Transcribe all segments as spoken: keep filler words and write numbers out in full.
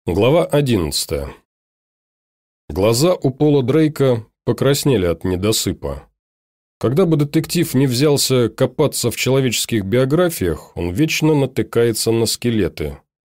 Глава одиннадцатая. Глаза у Пола Дрейка покраснели от недосыпа. Когда бы детектив не взялся копаться в человеческих биографиях, он вечно натыкается на скелеты.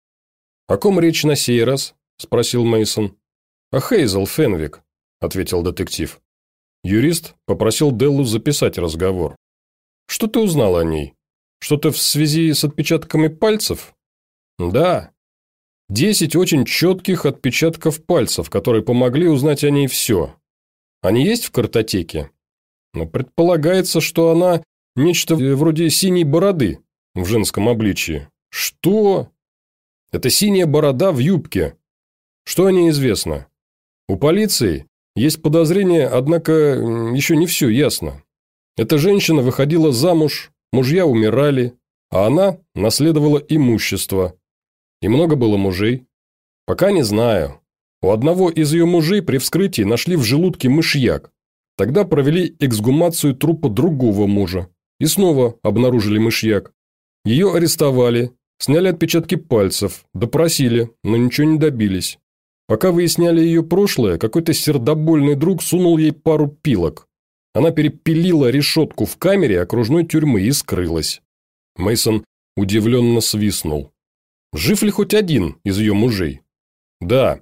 «О ком речь на сей раз?» – спросил Мейсон. «О Хейзел Фенвик», – ответил детектив. Юрист попросил Деллу записать разговор. «Что ты узнал о ней? Что-то в связи с отпечатками пальцев?» «Да. Десять очень четких отпечатков пальцев, которые помогли узнать о ней все. Они есть в картотеке? Но предполагается, что она нечто вроде синей бороды в женском обличии. Что? Это синяя борода в юбке. Что о ней известно? У полиции есть подозрения, однако еще не все ясно. Эта женщина выходила замуж, мужья умирали, а она наследовала имущество. И много было мужей? Пока не знаю. У одного из ее мужей при вскрытии нашли в желудке мышьяк. Тогда провели эксгумацию трупа другого мужа. И снова обнаружили мышьяк. Ее арестовали, сняли отпечатки пальцев, допросили, но ничего не добились. Пока выясняли ее прошлое, какой-то сердобольный друг сунул ей пару пилок. Она перепилила решетку в камере окружной тюрьмы и скрылась. Мейсон удивленно свистнул. Жив ли хоть один из ее мужей? Да.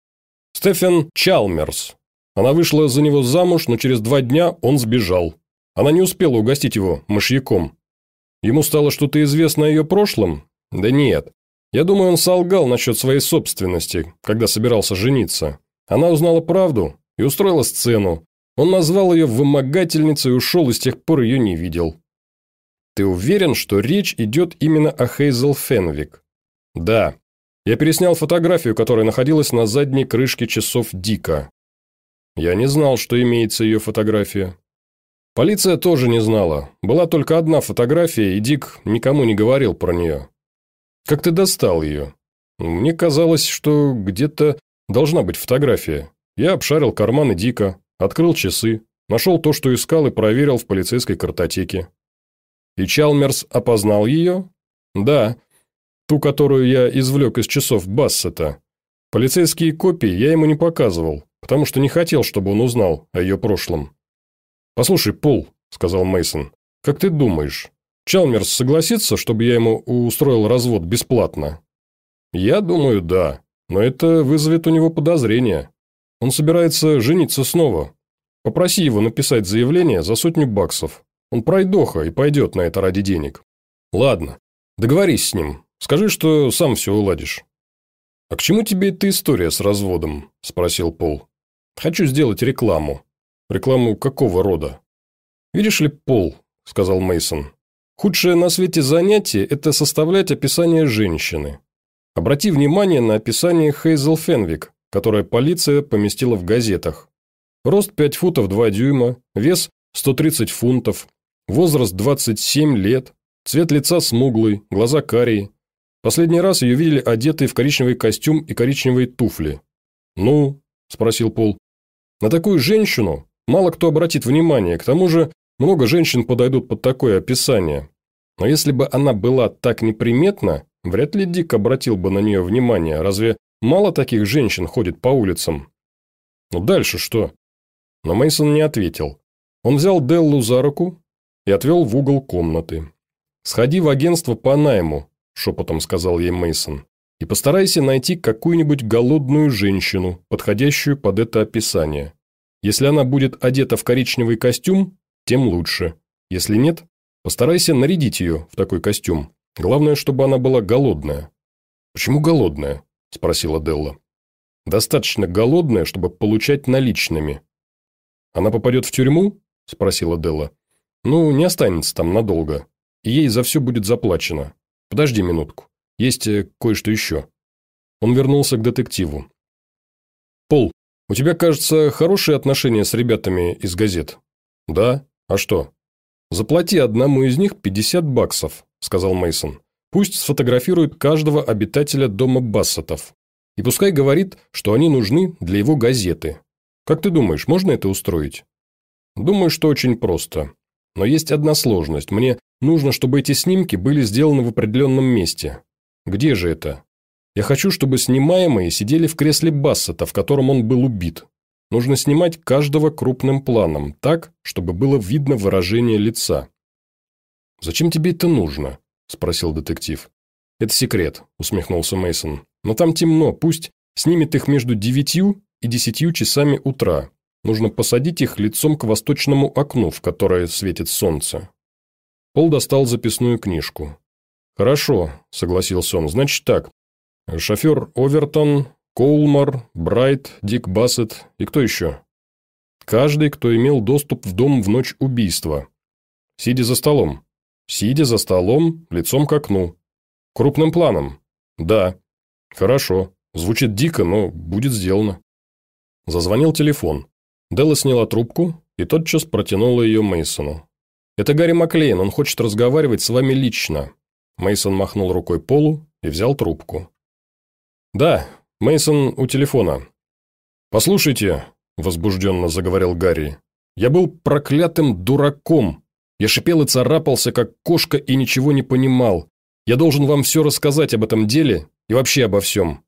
Стефен Чалмерс. Она вышла за него замуж, но через два дня он сбежал. Она не успела угостить его мышьяком. Ему стало что-то известно о ее прошлом? Да нет. Я думаю, он солгал насчет своей собственности, когда собирался жениться. Она узнала правду и устроила сцену. Он назвал ее вымогательницей и ушел, и с тех пор ее не видел. Ты уверен, что речь идет именно о Хейзел Фенвик? Да. Я переснял фотографию, которая находилась на задней крышке часов Дика. Я не знал, что имеется ее фотография. Полиция тоже не знала. Была только одна фотография, и Дик никому не говорил про нее. Как ты достал ее? Мне казалось, что где-то должна быть фотография. Я обшарил карманы Дика, открыл часы, нашел то, что искал, и проверил в полицейской картотеке. И Чалмерс опознал ее? Да. Ту, которую я извлек из часов Бассета. Полицейские копии я ему не показывал, потому что не хотел, чтобы он узнал о ее прошлом. «Послушай, Пол», – сказал Мейсон, – «как ты думаешь, Чалмерс согласится, чтобы я ему устроил развод бесплатно?» «Я думаю, да, но это вызовет у него подозрения. Он собирается жениться снова. Попроси его написать заявление за сотню баксов. Он пройдоха и пойдет на это ради денег. Ладно, договорись с ним. Скажи, что сам все уладишь». «А к чему тебе эта история с разводом?» – спросил Пол. «Хочу сделать рекламу». «Рекламу какого рода?» «Видишь ли, Пол», – сказал Мейсон, – «худшее на свете занятие – это составлять описание женщины. Обрати внимание на описание Хейзел Фенвик, которое полиция поместила в газетах. Рост пять футов два дюйма, вес сто тридцать фунтов, возраст двадцать семь лет, цвет лица смуглый, глаза карие. Последний раз ее видели одетой в коричневый костюм и коричневые туфли». «Ну?» – спросил Пол. «На такую женщину мало кто обратит внимание, к тому же много женщин подойдут под такое описание. Но если бы она была так неприметна, вряд ли Дик обратил бы на нее внимание. Разве мало таких женщин ходит по улицам?» «Ну дальше что?» Но Мейсон не ответил. Он взял Деллу за руку и отвел в угол комнаты. «Сходи в агентство по найму», – шепотом сказал ей Мейсон, – «и постарайся найти какую-нибудь голодную женщину, подходящую под это описание. Если она будет одета в коричневый костюм, тем лучше. Если нет, постарайся нарядить ее в такой костюм. Главное, чтобы она была голодная». «Почему голодная?» – спросила Делла. «Достаточно голодная, чтобы получать наличными». «Она попадет в тюрьму?» – спросила Делла. «Ну, не останется там надолго. И ей за все будет заплачено. Подожди минутку. Есть кое-что еще». Он вернулся к детективу. «Пол, у тебя, кажется, хорошие отношения с ребятами из газет?» «Да. А что?» «Заплати одному из них пятьдесят баксов», – сказал Мейсон. «Пусть сфотографирует каждого обитателя дома Бассетов. И пускай говорит, что они нужны для его газеты. Как ты думаешь, можно это устроить?» «Думаю, что очень просто. Но есть одна сложность. Мне нужно, чтобы эти снимки были сделаны в определенном месте». «Где же это?» Я хочу, чтобы снимаемые сидели в кресле Бассета, в котором он был убит. Нужно снимать каждого крупным планом, так, чтобы было видно выражение лица». «Зачем тебе это нужно?» – спросил детектив. «Это секрет», – усмехнулся Мейсон. «Но там темно, пусть снимет их между девятью и десятью часами утра. Нужно посадить их лицом к восточному окну, в которое светит солнце». Пол достал записную книжку. «Хорошо», – согласился он, – «значит так. Шофер Овертон, Коулмар, Брайт, Дик Бассет и кто еще?» «Каждый, кто имел доступ в дом в ночь убийства. Сидя за столом. Сидя за столом, лицом к окну. Крупным планом. Да. Хорошо. Звучит дико, но будет сделано». Зазвонил телефон. Делла сняла трубку и тотчас протянула ее Мейсону. «Это Гарри Маклейн, он хочет разговаривать с вами лично». Мейсон махнул рукой Полу и взял трубку. «Да, Мейсон у телефона». «Послушайте», – возбужденно заговорил Гарри, – «я был проклятым дураком. Я шипел и царапался, как кошка, и ничего не понимал. Я должен вам все рассказать об этом деле и вообще обо всем».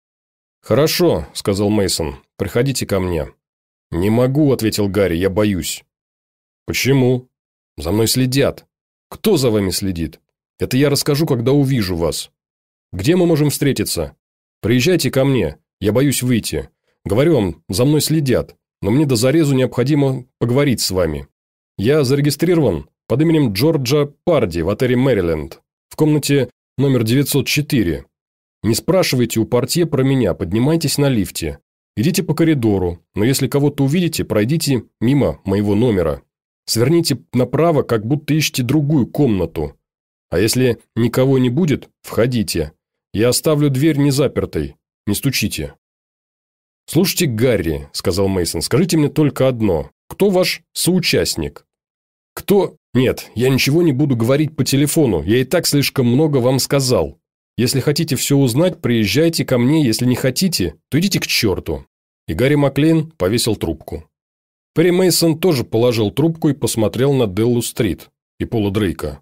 «Хорошо», – сказал Мейсон, – «приходите ко мне». «Не могу», – ответил Гарри, – «я боюсь». «Почему?» «За мной следят». «Кто за вами следит?» «Это я расскажу, когда увижу вас». «Где мы можем встретиться?» «Приезжайте ко мне, я боюсь выйти. Говорю вам, за мной следят, но мне до зарезу необходимо поговорить с вами. Я зарегистрирован под именем Джорджа Парди в отеле «Мэриленд», в комнате номер девятьсот четыре. Не спрашивайте у портье про меня, поднимайтесь на лифте. Идите по коридору, но если кого-то увидите, пройдите мимо моего номера. Сверните направо, как будто ищете другую комнату. А если никого не будет, входите. Я оставлю дверь незапертой, не стучите». «Слушайте, Гарри», – сказал Мейсон, – «скажите мне только одно. Кто ваш соучастник?» «Кто? Нет, я ничего не буду говорить по телефону, я и так слишком много вам сказал. Если хотите все узнать, приезжайте ко мне, если не хотите, то идите к черту». И Гарри Маклейн повесил трубку. Перри Мейсон тоже положил трубку и посмотрел на Деллу-стрит и Пола Дрейка.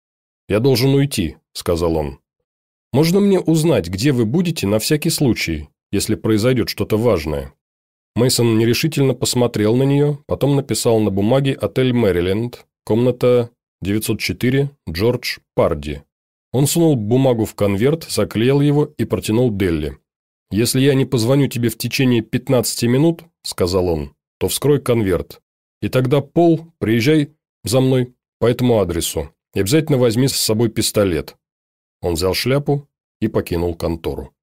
«Я должен уйти», – сказал он. «Можно мне узнать, где вы будете на всякий случай, если произойдет что-то важное?» Мейсон нерешительно посмотрел на нее, потом написал на бумаге «Отель Мэриленд», комната девятьсот четыре, Джордж Парди. Он сунул бумагу в конверт, заклеил его и протянул Делли. «Если я не позвоню тебе в течение пятнадцати минут, – сказал он, – то вскрой конверт. И тогда, Пол, приезжай за мной по этому адресу и обязательно возьми с собой пистолет». Он взял шляпу и покинул контору.